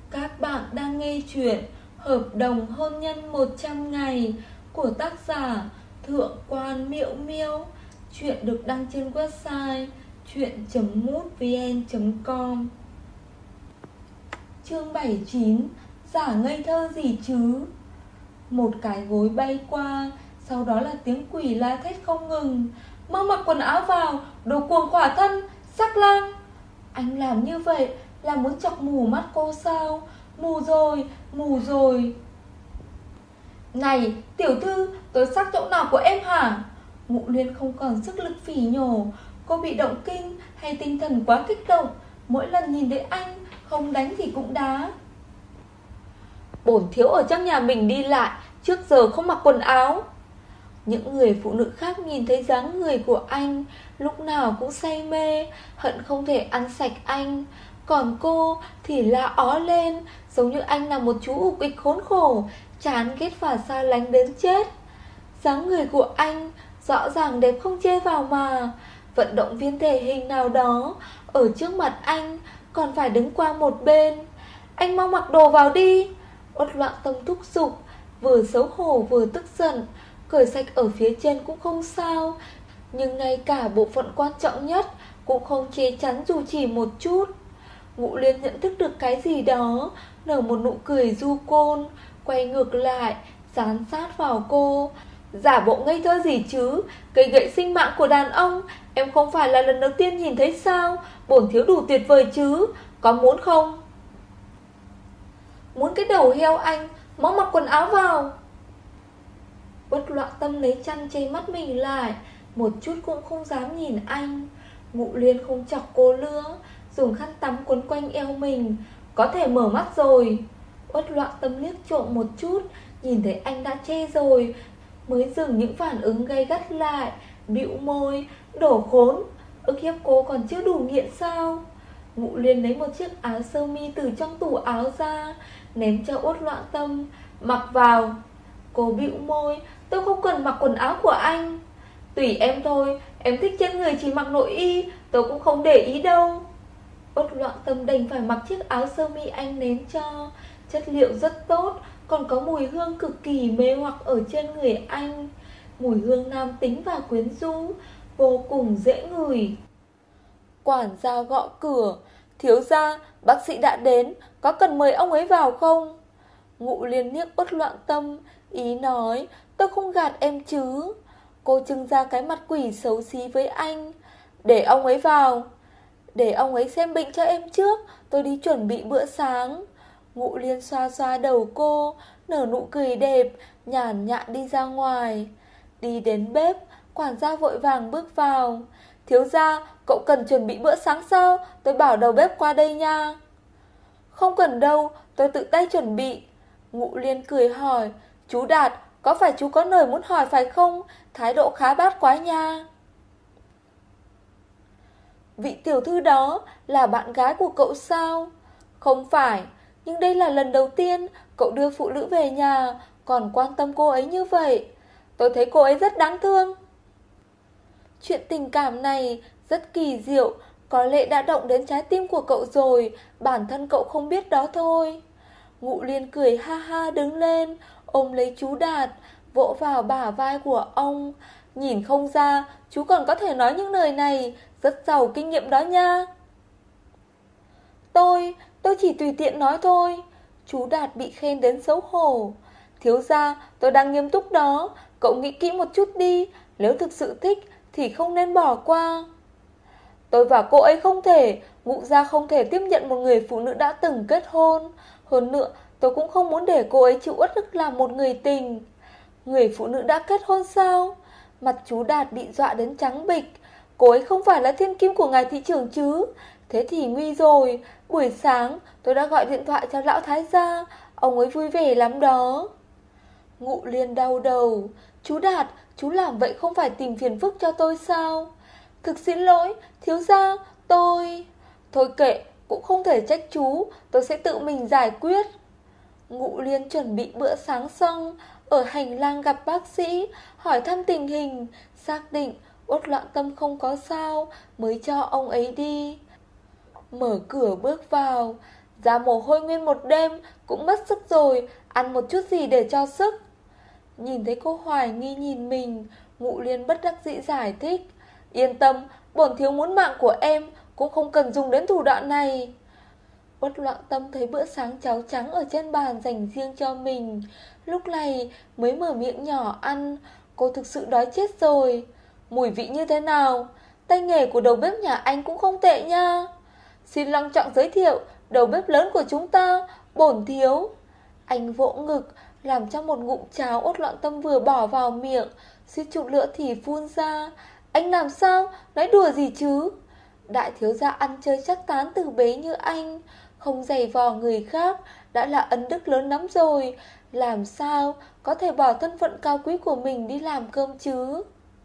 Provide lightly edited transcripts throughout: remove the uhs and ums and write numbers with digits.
Các bạn đang nghe chuyện Hợp đồng hôn nhân 100 ngày của tác giả Thượng quan Miễu Miễu. Chuyện được đăng trên website chuyện.mútvn.com. Chương 79. Giả ngây thơ gì chứ. Một cái gối bay qua, sau đó là tiếng quỷ la thét không ngừng. Mau mặc quần áo vào, đồ cuồng khỏa thân, sắc lang. Anh làm như vậy là muốn chọc mù mắt cô sao? Mù rồi, mù rồi. Này, tiểu thư, tôi sắc chỗ nào của em hả? Ngụ Liên không còn sức lực phỉ nhổ. Cô bị động kinh hay tinh thần quá kích động? Mỗi lần nhìn thấy anh, không đánh thì cũng đá. Bổn thiếu ở trong nhà mình đi lại, trước giờ không mặc quần áo. Những người phụ nữ khác nhìn thấy dáng người của anh, lúc nào cũng say mê, hận không thể ăn sạch anh. Còn cô thì la ó lên, giống như anh là một chú ục ịch khốn khổ, chán ghét và xa lánh đến chết. Dáng người của anh rõ ràng đẹp không chê vào mà. Vận động viên thể hình nào đó ở trước mặt anh còn phải đứng qua một bên. Anh mau mặc đồ vào đi. Uất Loạn Tâm thúc giục, vừa xấu hổ vừa tức giận. Cởi sạch ở phía trên cũng không sao, nhưng ngay cả bộ phận quan trọng nhất cũng không che chắn dù chỉ một chút. Ngụ Liên nhận thức được cái gì đó, nở một nụ cười du côn, quay ngược lại, dán sát vào cô. Giả bộ ngây thơ gì chứ, cây gậy sinh mạng của đàn ông, em không phải là lần đầu tiên nhìn thấy sao? Bổn thiếu đủ tuyệt vời chứ, có muốn không? Muốn cái đầu heo anh, mau mặc quần áo vào. Uất Loạn Tâm lấy chăn che mắt mình lại, một chút cũng không dám nhìn anh. Ngụ Liên không chọc cô nữa, dùng khăn tắm quấn quanh eo mình. Có thể mở mắt rồi. Uất Loạn Tâm liếc trộm một chút, nhìn thấy anh đã che rồi, mới dừng những phản ứng gay gắt lại, bĩu môi, đổ khốn. Ức hiếp cô còn chưa đủ nghiện sao? Ngụ Liên lấy một chiếc áo sơ mi từ trong tủ áo ra, ném cho Uất Loạn Tâm. Mặc vào. Cô bĩu môi, tôi không cần mặc quần áo của anh. Tùy em thôi, em thích trên người chỉ mặc nội y, tôi cũng không để ý đâu. Uất Loạn Tâm đành phải mặc chiếc áo sơ mi anh ném cho. Chất liệu rất tốt, còn có mùi hương cực kỳ mê hoặc ở trên người anh. Mùi hương nam tính và quyến rũ, vô cùng dễ ngửi. Quản gia gõ cửa. Thiếu gia, bác sĩ đã đến, có cần mời ông ấy vào không? Ngụ Liên liếc Uất Loạn Tâm, ý nói, tôi không gạt em chứ. Cô trưng ra cái mặt quỷ xấu xí với anh. Để ông ấy vào. Để ông ấy xem bệnh cho em trước, tôi đi chuẩn bị bữa sáng. Ngụ Liên xoa xoa đầu cô, nở nụ cười đẹp, nhàn nhạn đi ra ngoài. Đi đến bếp, quản gia vội vàng bước vào. Thiếu gia, cậu cần chuẩn bị bữa sáng sao? Tôi bảo đầu bếp qua đây nha. Không cần đâu, tôi tự tay chuẩn bị. Ngụ Liên cười hỏi, chú Đạt, có phải chú có lời muốn hỏi phải không? Thái độ khá bát quái nha. Vị tiểu thư đó là bạn gái của cậu sao? Không phải, nhưng đây là lần đầu tiên cậu đưa phụ nữ về nhà, còn quan tâm cô ấy như vậy. Tôi thấy cô ấy rất đáng thương. Chuyện tình cảm này rất kỳ diệu, có lẽ đã động đến trái tim của cậu rồi, bản thân cậu không biết đó thôi. Ngụ Liên cười ha ha đứng lên, ôm lấy chú Đạt, vỗ vào bả vai của ông. Nhìn không ra, chú còn có thể nói những lời này, rất giàu kinh nghiệm đó nha. Tôi chỉ tùy tiện nói thôi. Chú Đạt bị khen đến xấu hổ. Thiếu gia, tôi đang nghiêm túc đó, cậu nghĩ kỹ một chút đi, nếu thực sự thích thì không nên bỏ qua. Tôi và cô ấy không thể, Ngụ gia không thể tiếp nhận một người phụ nữ đã từng kết hôn. Hơn nữa, tôi cũng không muốn để cô ấy chịu uất ức làm một người tình. Người phụ nữ đã kết hôn sao? Mặt chú Đạt bị dọa đến trắng bịch. Cô ấy không phải là thiên kim của ngài thị trưởng chứ? Thế thì nguy rồi. Buổi sáng tôi đã gọi điện thoại cho lão thái gia, ông ấy vui vẻ lắm đó. Ngụ Liên đau đầu. Chú Đạt, chú làm vậy không phải tìm phiền phức cho tôi sao? Thực xin lỗi, thiếu gia, tôi... Thôi kệ, cũng không thể trách chú, tôi sẽ tự mình giải quyết. Ngụ Liên chuẩn bị bữa sáng xong, ở hành lang gặp bác sĩ, hỏi thăm tình hình, xác định Uất Loạn Tâm không có sao, mới cho ông ấy đi. Mở cửa bước vào, Ra mồ hôi nguyên một đêm, cũng mất sức rồi, ăn một chút gì để cho sức. Nhìn thấy cô hoài nghi nhìn mình, Ngụ Liên bất đắc dĩ giải thích. Yên tâm, bổn thiếu muốn mạng của em, cũng không cần dùng đến thủ đoạn này. Uất Loạn Tâm thấy bữa sáng cháo trắng ở trên bàn dành riêng cho mình, lúc này mới mở miệng nhỏ ăn. Cô thực sự đói chết rồi. Mùi vị như thế nào? Tay nghề của đầu bếp nhà anh cũng không tệ nha. Xin long trọng giới thiệu đầu bếp lớn của chúng ta, bổn thiếu. Anh vỗ ngực, làm cho một ngụm cháo Uất Loạn Tâm vừa bỏ vào miệng, suýt chút nữa thì phun ra. Anh làm sao? Nói đùa gì chứ? Đại thiếu gia ăn chơi chắc tán từ bé như anh, không giày vò người khác, đã là ân đức lớn lắm rồi. Làm sao có thể bỏ thân phận cao quý của mình đi làm cơm chứ?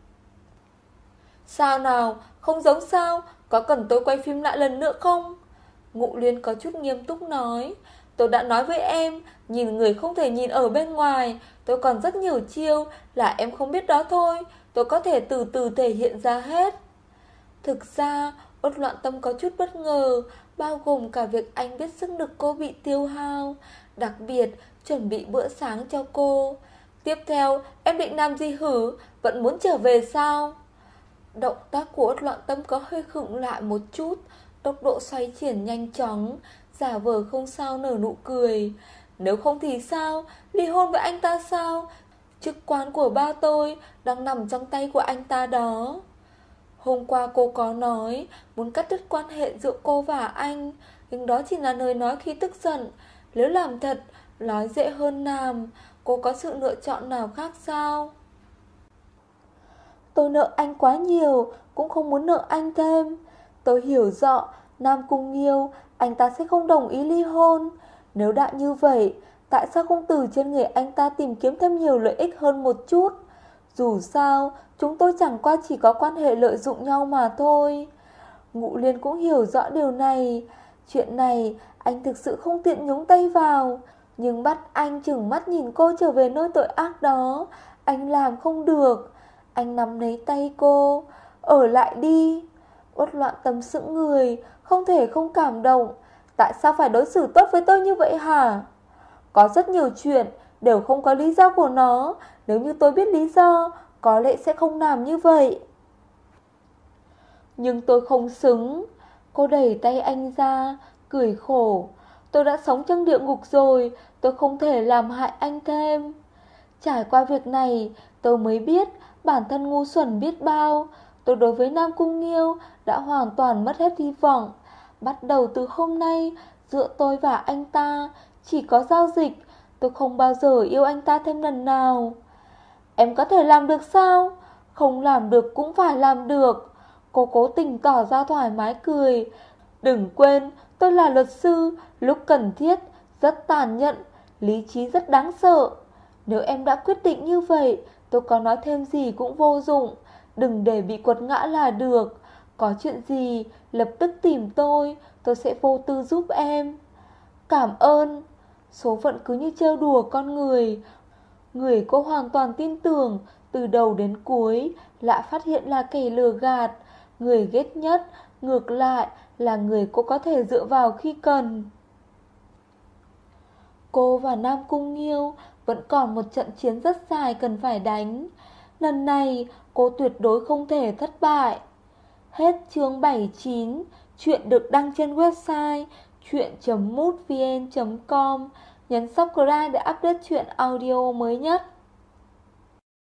Sao nào, không giống sao? Có cần tôi quay phim lại lần nữa không? Ngụ Liên có chút nghiêm túc nói. Tôi đã nói với em, nhìn người không thể nhìn ở bên ngoài. Tôi còn rất nhiều chiêu, là em không biết đó thôi. Tôi có thể từ từ thể hiện ra hết. Thực ra, Uất Loạn Tâm có chút bất ngờ, bao gồm cả việc anh biết sức lực cô bị tiêu hao, đặc biệt chuẩn bị bữa sáng cho cô. Tiếp theo, em định làm gì hử? Vẫn muốn trở về sao? Động tác của Uất Loạn Tâm có hơi khựng lại một chút, tốc độ xoay chuyển nhanh chóng, giả vờ không sao nở nụ cười. Nếu không thì sao? Ly hôn với anh ta sao? Chức quan của ba tôi đang nằm trong tay của anh ta đó. Hôm qua cô có nói muốn cắt đứt quan hệ giữa cô và anh, nhưng đó chỉ là lời nói khi tức giận. Nếu làm thật, nói dễ hơn làm. Cô có sự lựa chọn nào khác sao? Tôi nợ anh quá nhiều, cũng không muốn nợ anh thêm. Tôi hiểu rõ, Nam Cung Nghiêu, anh ta sẽ không đồng ý ly hôn. Nếu đã như vậy, tại sao không từ trên người anh ta tìm kiếm thêm nhiều lợi ích hơn một chút? Dù sao, chúng tôi chẳng qua chỉ có quan hệ lợi dụng nhau mà thôi. Ngụ Liên cũng hiểu rõ điều này. Chuyện này, anh thực sự không tiện nhúng tay vào. Nhưng bắt anh chừng mắt nhìn cô trở về nơi tội ác đó, anh làm không được. Anh nắm lấy tay cô. Ở lại đi. Uất Loạn Tâm sững người, không thể không cảm động. Tại sao phải đối xử tốt với tôi như vậy hả? Có rất nhiều chuyện đều không có lý do của nó. Nếu như tôi biết lý do, có lẽ sẽ không làm như vậy. Nhưng tôi không xứng. Cô đẩy tay anh ra, cười khổ. Tôi đã sống trong địa ngục rồi, tôi không thể làm hại anh thêm. Trải qua việc này, tôi mới biết bản thân ngu xuẩn biết bao. Tôi đối với Nam Cung Nghiêu đã hoàn toàn mất hết hy vọng. Bắt đầu từ hôm nay, giữa tôi và anh ta chỉ có giao dịch. Tôi không bao giờ yêu anh ta thêm lần nào. Em có thể làm được sao? Không làm được cũng phải làm được. Cô cố tình tỏ ra thoải mái cười. Đừng quên, tôi là luật sư, lúc cần thiết, rất tàn nhẫn, lý trí rất đáng sợ. Nếu em đã quyết định như vậy, tôi có nói thêm gì cũng vô dụng. Đừng để bị quật ngã là được. Có chuyện gì, lập tức tìm tôi sẽ vô tư giúp em. Cảm ơn. Số phận cứ như trêu đùa con người. Người cô hoàn toàn tin tưởng từ đầu đến cuối lại phát hiện là kẻ lừa gạt. Người ghét nhất ngược lại là người cô có thể dựa vào khi cần. Cô và Nam Cung Nghiêu vẫn còn một trận chiến rất dài cần phải đánh. Lần này cô tuyệt đối không thể thất bại. Hết chương 79. Chuyện được đăng trên website chuyện.mútvn.com. Nhấn subscribe để update chuyện audio mới nhất.